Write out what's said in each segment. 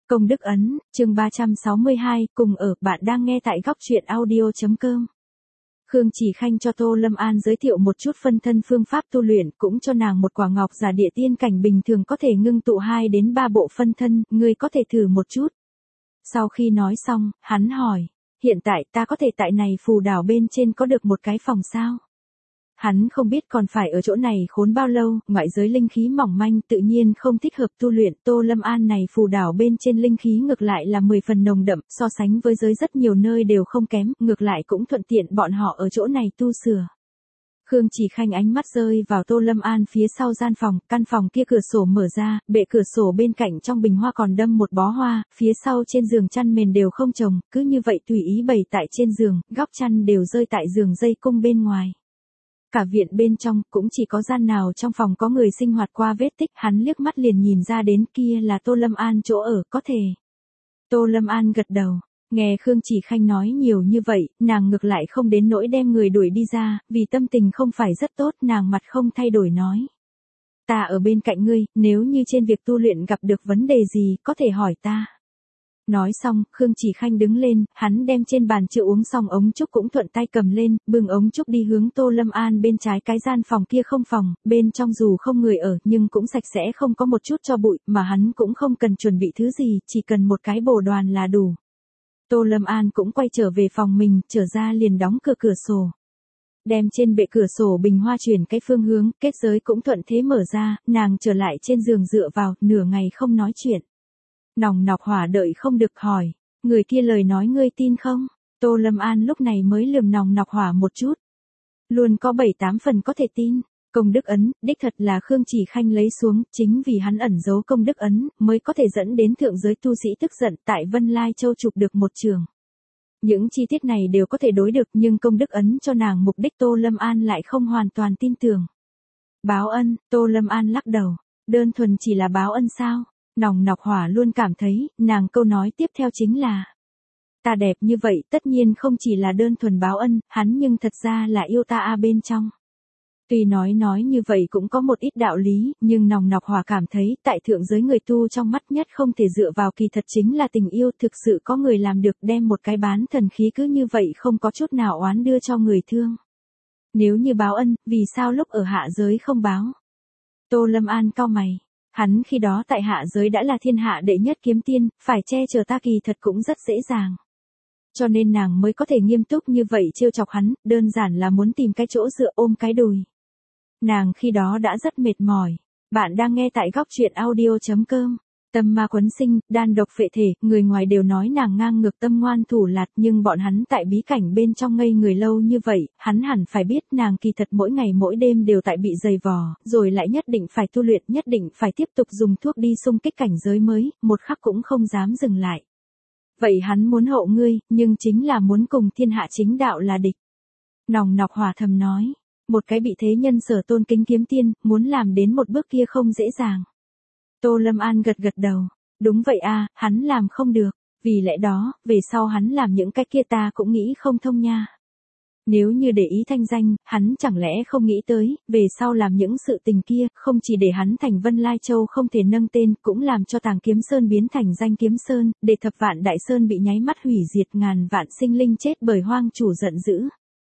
Công đức ấn, chương 362, cùng ở, bạn đang nghe tại góc truyện audio.com. Khương Chỉ Khanh cho Tô Lâm An giới thiệu một chút phân thân phương pháp tu luyện, cũng cho nàng một quả ngọc giả địa tiên cảnh bình thường có thể ngưng tụ 2 đến 3 bộ phân thân, ngươi có thể thử một chút. Sau khi nói xong, hắn hỏi, hiện tại ta có thể tại này phù đảo bên trên có được một cái phòng sao? Hắn không biết còn phải ở chỗ này khốn bao lâu, ngoại giới linh khí mỏng manh tự nhiên không thích hợp tu luyện. Tô Lâm An này phù đảo bên trên linh khí ngược lại là 10 phần nồng đậm, so sánh với giới rất nhiều nơi đều không kém, ngược lại cũng thuận tiện bọn họ ở chỗ này tu sửa. Khương Chỉ Khanh ánh mắt rơi vào Tô Lâm An phía sau gian phòng, căn phòng kia cửa sổ mở ra, bệ cửa sổ bên cạnh trong bình hoa còn đâm một bó hoa, phía sau trên giường chăn mền đều không trồng, cứ như vậy tùy ý bày tại trên giường, góc chăn đều rơi tại giường dây cung bên ngoài. Cả viện bên trong cũng chỉ có gian nào trong phòng có người sinh hoạt qua vết tích, hắn liếc mắt liền nhìn ra đến kia là Tô Lâm An chỗ ở, có thể. Tô Lâm An gật đầu, nghe Khương Chỉ Khanh nói nhiều như vậy, nàng ngược lại không đến nỗi đem người đuổi đi ra, vì tâm tình không phải rất tốt, nàng mặt không thay đổi nói. Ta ở bên cạnh ngươi, nếu như trên việc tu luyện gặp được vấn đề gì, có thể hỏi ta. Nói xong, Khương Chỉ Khanh đứng lên, hắn đem trên bàn chưa uống xong ống trúc cũng thuận tay cầm lên, bưng ống trúc đi hướng Tô Lâm An bên trái cái gian phòng kia không phòng, bên trong dù không người ở nhưng cũng sạch sẽ không có một chút tro bụi, mà hắn cũng không cần chuẩn bị thứ gì, chỉ cần một cái bồ đoàn là đủ. Tô Lâm An cũng quay trở về phòng mình, trở ra liền đóng cửa sổ. Đem trên bệ cửa sổ bình hoa chuyển cái phương hướng, kết giới cũng thuận thế mở ra, nàng trở lại trên giường dựa vào, nửa ngày không nói chuyện. Nòng nọc Hỏa đợi không được hỏi, người kia lời nói ngươi tin không? Tô Lâm An lúc này mới lườm Nòng nọc Hỏa một chút. Luôn có 7-8 phần có thể tin. Công đức ấn, đích thật là Khương Chỉ Khanh lấy xuống, chính vì hắn ẩn giấu công đức ấn, mới có thể dẫn đến thượng giới tu sĩ tức giận tại Vân Lai Châu chụp được một trường. Những chi tiết này đều có thể đối được, nhưng công đức ấn cho nàng mục đích Tô Lâm An lại không hoàn toàn tin tưởng. Báo ân, Tô Lâm An lắc đầu, đơn thuần chỉ là báo ân sao? Nòng nọc Hỏa luôn cảm thấy, nàng câu nói tiếp theo chính là, ta đẹp như vậy tất nhiên không chỉ là đơn thuần báo ân, hắn nhưng thật ra là yêu ta bên trong. Tuy nói như vậy cũng có một ít đạo lý, nhưng nòng nọc Hỏa cảm thấy tại thượng giới người tu trong mắt nhất không thể dựa vào kỳ thật chính là tình yêu, thực sự có người làm được đem một cái bán thần khí cứ như vậy không có chút nào oán đưa cho người thương. Nếu như báo ân, vì sao lúc ở hạ giới không báo? Tô Lâm An cau mày. Hắn khi đó tại hạ giới đã là thiên hạ đệ nhất kiếm tiên, phải che chở ta kỳ thật cũng rất dễ dàng. Cho nên nàng mới có thể nghiêm túc như vậy trêu chọc hắn, đơn giản là muốn tìm cái chỗ dựa ôm cái đùi. Nàng khi đó đã rất mệt mỏi. Bạn đang nghe tại góc truyện audio.com. Tâm ma quấn sinh, đan độc phệ thể, người ngoài đều nói nàng ngang ngược tâm ngoan thủ lạt, nhưng bọn hắn tại bí cảnh bên trong ngây người lâu như vậy, hắn hẳn phải biết nàng kỳ thật mỗi ngày mỗi đêm đều tại bị dày vò, rồi lại nhất định phải tu luyện, nhất định phải tiếp tục dùng thuốc đi xung kích cảnh giới mới, một khắc cũng không dám dừng lại. Vậy hắn muốn hộ ngươi, nhưng chính là muốn cùng thiên hạ chính đạo là địch. Nòng nọc Hỏa thầm nói, một cái bị thế nhân sở tôn kính kiếm tiên, muốn làm đến một bước kia không dễ dàng. Tô Lâm An gật đầu, đúng vậy hắn làm không được, vì lẽ đó, về sau hắn làm những cái kia ta cũng nghĩ không thông nha. Nếu như để ý thanh danh, hắn chẳng lẽ không nghĩ tới, về sau làm những sự tình kia, không chỉ để hắn thành Vân Lai Châu không thể nâng tên, cũng làm cho Tàng Kiếm Sơn biến thành Danh Kiếm Sơn, để Thập Vạn Đại Sơn bị nháy mắt hủy diệt, ngàn vạn sinh linh chết bởi hoang chủ giận dữ.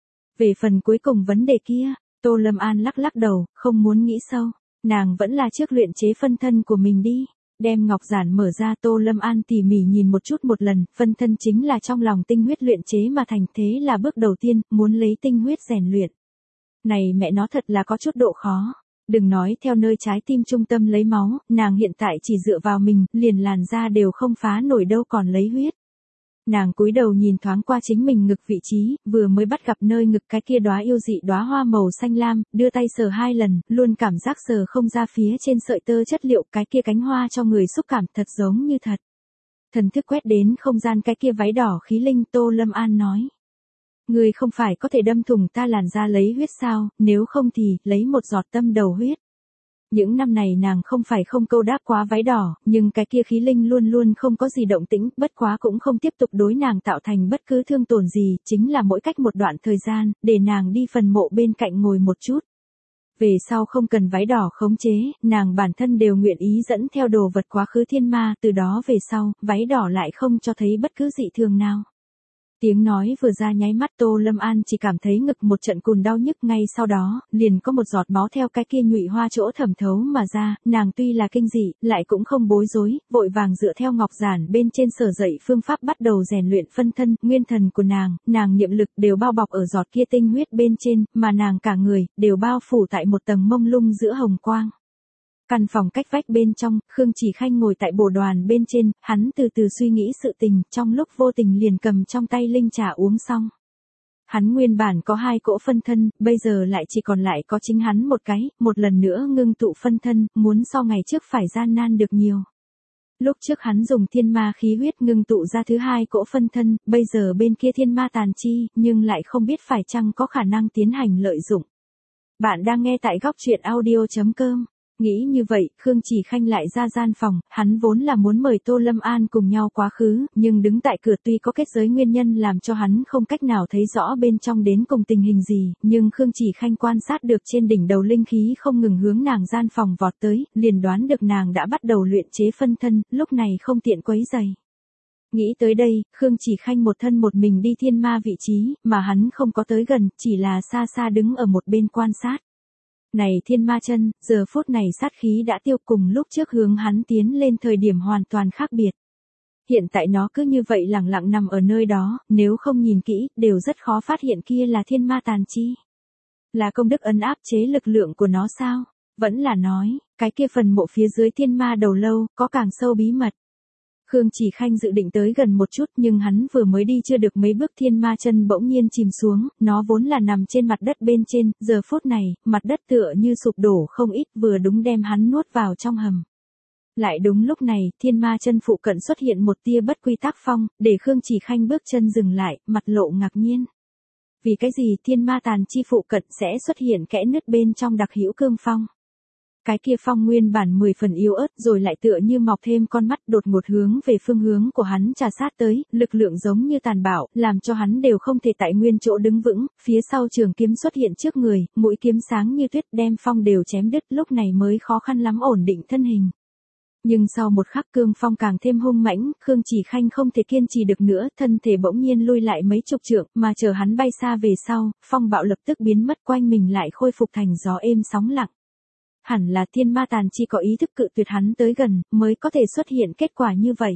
Về phần cuối cùng vấn đề kia, Tô Lâm An lắc đầu, không muốn nghĩ sâu. Nàng vẫn là trước luyện chế phân thân của mình đi. Đem ngọc giản mở ra, Tô Lâm An tỉ mỉ nhìn một lần, phân thân chính là trong lòng tinh huyết luyện chế mà thành, thế là bước đầu tiên, muốn lấy tinh huyết rèn luyện. Này mẹ nó thật là có chút độ khó. Đừng nói theo nơi trái tim trung tâm lấy máu, nàng hiện tại chỉ dựa vào mình, liền làn da đều không phá nổi đâu còn lấy huyết. Nàng cúi đầu nhìn thoáng qua chính mình ngực vị trí, vừa mới bắt gặp nơi ngực cái kia đóa yêu dị đóa hoa màu xanh lam, đưa tay sờ 2 lần, luôn cảm giác sờ không ra phía trên sợi tơ chất liệu, cái kia cánh hoa cho người xúc cảm thật giống như thật. Thần thức quét đến không gian cái kia váy đỏ khí linh, Tô Lâm An nói. Người không phải có thể đâm thủng ta làn da lấy huyết sao, nếu không thì, lấy một giọt tâm đầu huyết. Những năm này nàng không phải không câu đáp quá váy đỏ, nhưng cái kia khí linh luôn không có gì động tĩnh, bất quá cũng không tiếp tục đối nàng tạo thành bất cứ thương tổn gì, chính là mỗi cách một đoạn thời gian, để nàng đi phần mộ bên cạnh ngồi một chút. Về sau không cần váy đỏ khống chế, nàng bản thân đều nguyện ý dẫn theo đồ vật quá khứ thiên ma, từ đó về sau, váy đỏ lại không cho thấy bất cứ dị thường nào. Tiếng nói vừa ra nháy mắt Tô Lâm An chỉ cảm thấy ngực một trận cùn đau nhức, ngay sau đó, liền có một giọt máu theo cái kia nhụy hoa chỗ thẩm thấu mà ra, nàng tuy là kinh dị, lại cũng không bối rối, vội vàng dựa theo ngọc giản bên trên sở dạy phương pháp bắt đầu rèn luyện phân thân, nguyên thần của nàng niệm lực đều bao bọc ở giọt kia tinh huyết bên trên, mà nàng cả người, đều bao phủ tại một tầng mông lung giữa hồng quang. Căn phòng cách vách bên trong, Khương Chỉ Khanh ngồi tại bồ đoàn bên trên, hắn từ từ suy nghĩ sự tình, trong lúc vô tình liền cầm trong tay linh trà uống xong. Hắn nguyên bản có 2 cỗ phân thân, bây giờ lại chỉ còn lại có chính hắn một cái, một lần nữa ngưng tụ phân thân, muốn so ngày trước phải gian nan được nhiều. Lúc trước hắn dùng thiên ma khí huyết ngưng tụ ra thứ 2 cỗ phân thân, bây giờ bên kia thiên ma tàn chi, nhưng lại không biết phải chăng có khả năng tiến hành lợi dụng. Bạn đang nghe tại góc truyện audio.com. Nghĩ như vậy, Khương Chỉ Khanh lại ra gian phòng, hắn vốn là muốn mời Tô Lâm An cùng nhau quá khứ, nhưng đứng tại cửa tuy có kết giới nguyên nhân làm cho hắn không cách nào thấy rõ bên trong đến cùng tình hình gì, nhưng Khương Chỉ Khanh quan sát được trên đỉnh đầu linh khí không ngừng hướng nàng gian phòng vọt tới, liền đoán được nàng đã bắt đầu luyện chế phân thân, lúc này không tiện quấy rầy. Nghĩ tới đây, Khương Chỉ Khanh một thân một mình đi thiên ma vị trí, mà hắn không có tới gần, chỉ là xa xa đứng ở một bên quan sát. Này thiên ma chân, giờ phút này sát khí đã tiêu, cùng lúc trước hướng hắn tiến lên thời điểm hoàn toàn khác biệt. Hiện tại nó cứ như vậy lặng lặng nằm ở nơi đó, nếu không nhìn kỹ, đều rất khó phát hiện kia là thiên ma tàn chi. Là công đức ấn áp chế lực lượng của nó sao? Vẫn là nói, cái kia phần mộ phía dưới thiên ma đầu lâu, có càng sâu bí mật. Khương Chỉ Khanh dự định tới gần một chút, nhưng hắn vừa mới đi chưa được mấy bước thiên ma chân bỗng nhiên chìm xuống, nó vốn là nằm trên mặt đất bên trên, giờ phút này, mặt đất tựa như sụp đổ không ít, vừa đúng đem hắn nuốt vào trong hầm. Lại đúng lúc này, thiên ma chân phụ cận xuất hiện một tia bất quy tắc phong, để Khương Chỉ Khanh bước chân dừng lại, mặt lộ ngạc nhiên. Vì cái gì thiên ma tàn chi phụ cận sẽ xuất hiện kẽ nứt bên trong đặc hữu cương phong? Cái kia phong nguyên bản 10 phần yếu ớt rồi lại tựa như mọc thêm con mắt đột ngột hướng về phương hướng của hắn trà sát tới, lực lượng giống như tàn bạo, làm cho hắn đều không thể tại nguyên chỗ đứng vững, phía sau trường kiếm xuất hiện trước người, mũi kiếm sáng như tuyết đem phong đều chém đứt, lúc này mới khó khăn lắm ổn định thân hình. Nhưng sau một khắc cương phong càng thêm hung mãnh, Khương Chỉ Khanh không thể kiên trì được nữa, thân thể bỗng nhiên lui lại mấy chục trượng, mà chờ hắn bay xa về sau, phong bạo lập tức biến mất, quanh mình lại khôi phục thành gió êm sóng lặng. Hẳn là thiên ma tàn chi có ý thức cự tuyệt hắn tới gần, mới có thể xuất hiện kết quả như vậy.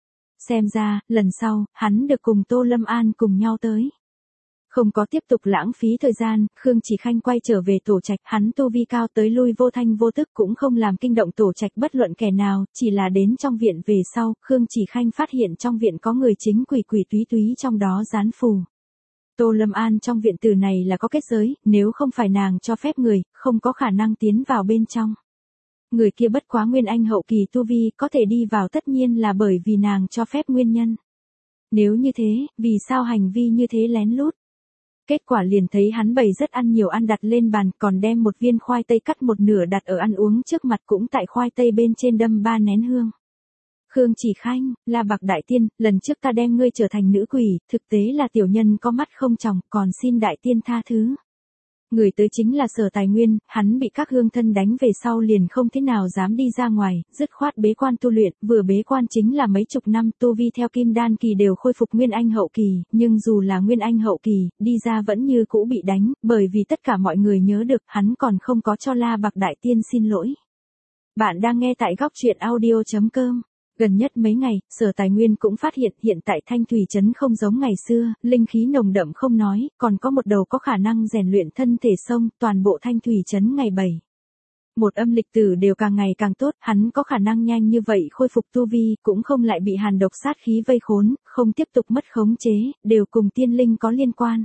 Xem ra, lần sau, hắn được cùng Tô Lâm An cùng nhau tới. Không có tiếp tục lãng phí thời gian, Khương Chỉ Khanh quay trở về tổ trạch, hắn tu vi cao tới lui vô thanh vô tức cũng không làm kinh động tổ trạch bất luận kẻ nào, chỉ là đến trong viện về sau, Khương Chỉ Khanh phát hiện trong viện có người chính quỷ quỷ túy túy trong đó dán phù. Tô Lâm An trong viện tử này là có kết giới, nếu không phải nàng cho phép người, không có khả năng tiến vào bên trong. Người kia bất quá nguyên anh hậu kỳ tu vi, có thể đi vào tất nhiên là bởi vì nàng cho phép nguyên nhân. Nếu như thế, vì sao hành vi như thế lén lút? Kết quả liền thấy hắn bày rất ăn nhiều ăn đặt lên bàn, còn đem một viên khoai tây cắt một nửa đặt ở ăn uống trước mặt, cũng tại khoai tây bên trên đâm 3 nén hương. Khương Chỉ Khanh, La Bạc Đại Tiên, lần trước ta đem ngươi trở thành nữ quỷ, thực tế là tiểu nhân có mắt không tròng, còn xin Đại Tiên tha thứ. Người tới chính là Sở Tài Nguyên, hắn bị các hương thân đánh về sau liền không thế nào dám đi ra ngoài, dứt khoát bế quan tu luyện, vừa bế quan chính là mấy chục năm, tu vi theo Kim Đan kỳ đều khôi phục Nguyên Anh hậu kỳ, nhưng dù là Nguyên Anh hậu kỳ, đi ra vẫn như cũ bị đánh, bởi vì tất cả mọi người nhớ được, hắn còn không có cho La Bạc Đại Tiên xin lỗi. Bạn đang nghe tại góc truyện audio.com. Gần nhất mấy ngày, Sở Tài Nguyên cũng phát hiện tại Thanh Thủy Trấn không giống ngày xưa, linh khí nồng đậm không nói, còn có một đầu có khả năng rèn luyện thân thể sông, toàn bộ Thanh Thủy Trấn ngày 7. Một âm lịch tử đều càng ngày càng tốt, hắn có khả năng nhanh như vậy khôi phục tu vi, cũng không lại bị hàn độc sát khí vây khốn, không tiếp tục mất khống chế, đều cùng tiên linh có liên quan.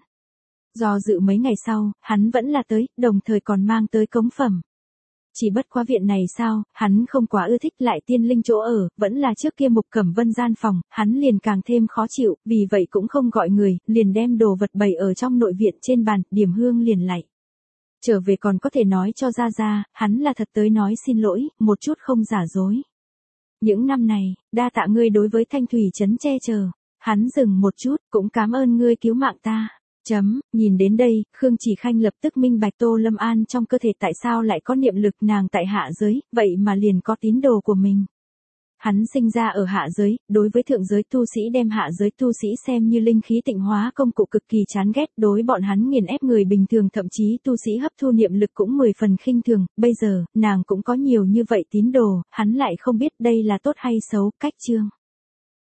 Do dự mấy ngày sau, hắn vẫn là tới, đồng thời còn mang tới cống phẩm. Chỉ bất quá viện này sao, hắn không quá ưa thích, lại tiên linh chỗ ở, vẫn là trước kia Mục Cẩm Vân gian phòng, hắn liền càng thêm khó chịu, vì vậy cũng không gọi người, liền đem đồ vật bày ở trong nội viện trên bàn, điểm hương liền lạy. Trở về còn có thể nói cho ra, hắn là thật tới nói xin lỗi, một chút không giả dối. Những năm này, đa tạ ngươi đối với Thanh Thủy Trấn che chở. Hắn dừng một chút, cũng cảm ơn ngươi cứu mạng ta. Nhìn đến đây, Khương Chỉ Khanh lập tức minh bạch Tô Lâm An trong cơ thể tại sao lại có niệm lực, nàng tại hạ giới, vậy mà liền có tín đồ của mình. Hắn sinh ra ở hạ giới, đối với thượng giới tu sĩ đem hạ giới tu sĩ xem như linh khí tịnh hóa công cụ cực kỳ chán ghét, đối bọn hắn nghiền ép người bình thường thậm chí tu sĩ hấp thu niệm lực cũng 10 phần khinh thường, bây giờ, nàng cũng có nhiều như vậy tín đồ, hắn lại không biết đây là tốt hay xấu, cách chương.